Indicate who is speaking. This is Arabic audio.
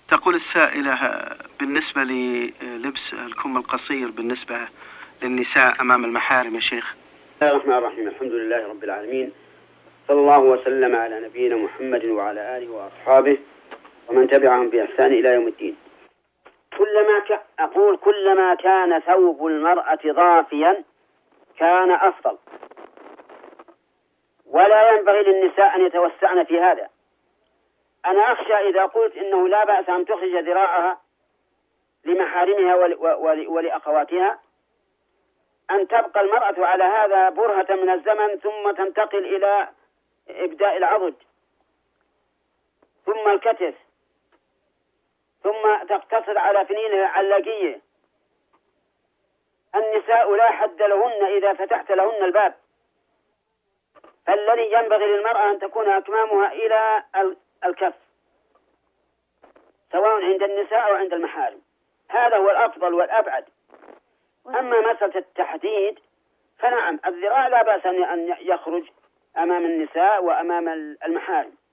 Speaker 1: تقول السائلة بالنسبة للبس الكم القصير بالنسبة للنساء أمام المحارم يا شيخ.
Speaker 2: بسم الله الرحمن الرحيم. الحمد لله رب العالمين، صلى الله وسلم على نبينا محمد وعلى آله وأصحابه ومن تبعهم بإحسان إلى يوم الدين. كلما كان ثوب المرأة ضافيا كان أفضل، ولا ينبغي للنساء أن يتوسعن في هذا. أنا أخشى إذا قلت إنه لا بأس أن تخرج ذراعها لمحارمها ولأخواتها أن تبقى المرأة على هذا برهة من الزمن، ثم تنتقل إلى إبداء العضد ثم الكتف ثم تقتصر على فنينها العلاقية. النساء لا حد لهن إذا فتحت لهن الباب، فالذي ينبغي للمرأة أن تكون أكمامها إلى الكف سواء عند النساء أو عند المحارم، هذا هو الأفضل والأبعد. أما مسألة التحديد فنعم، الذراع لا بأس أن يخرج أمام النساء وأمام المحارم.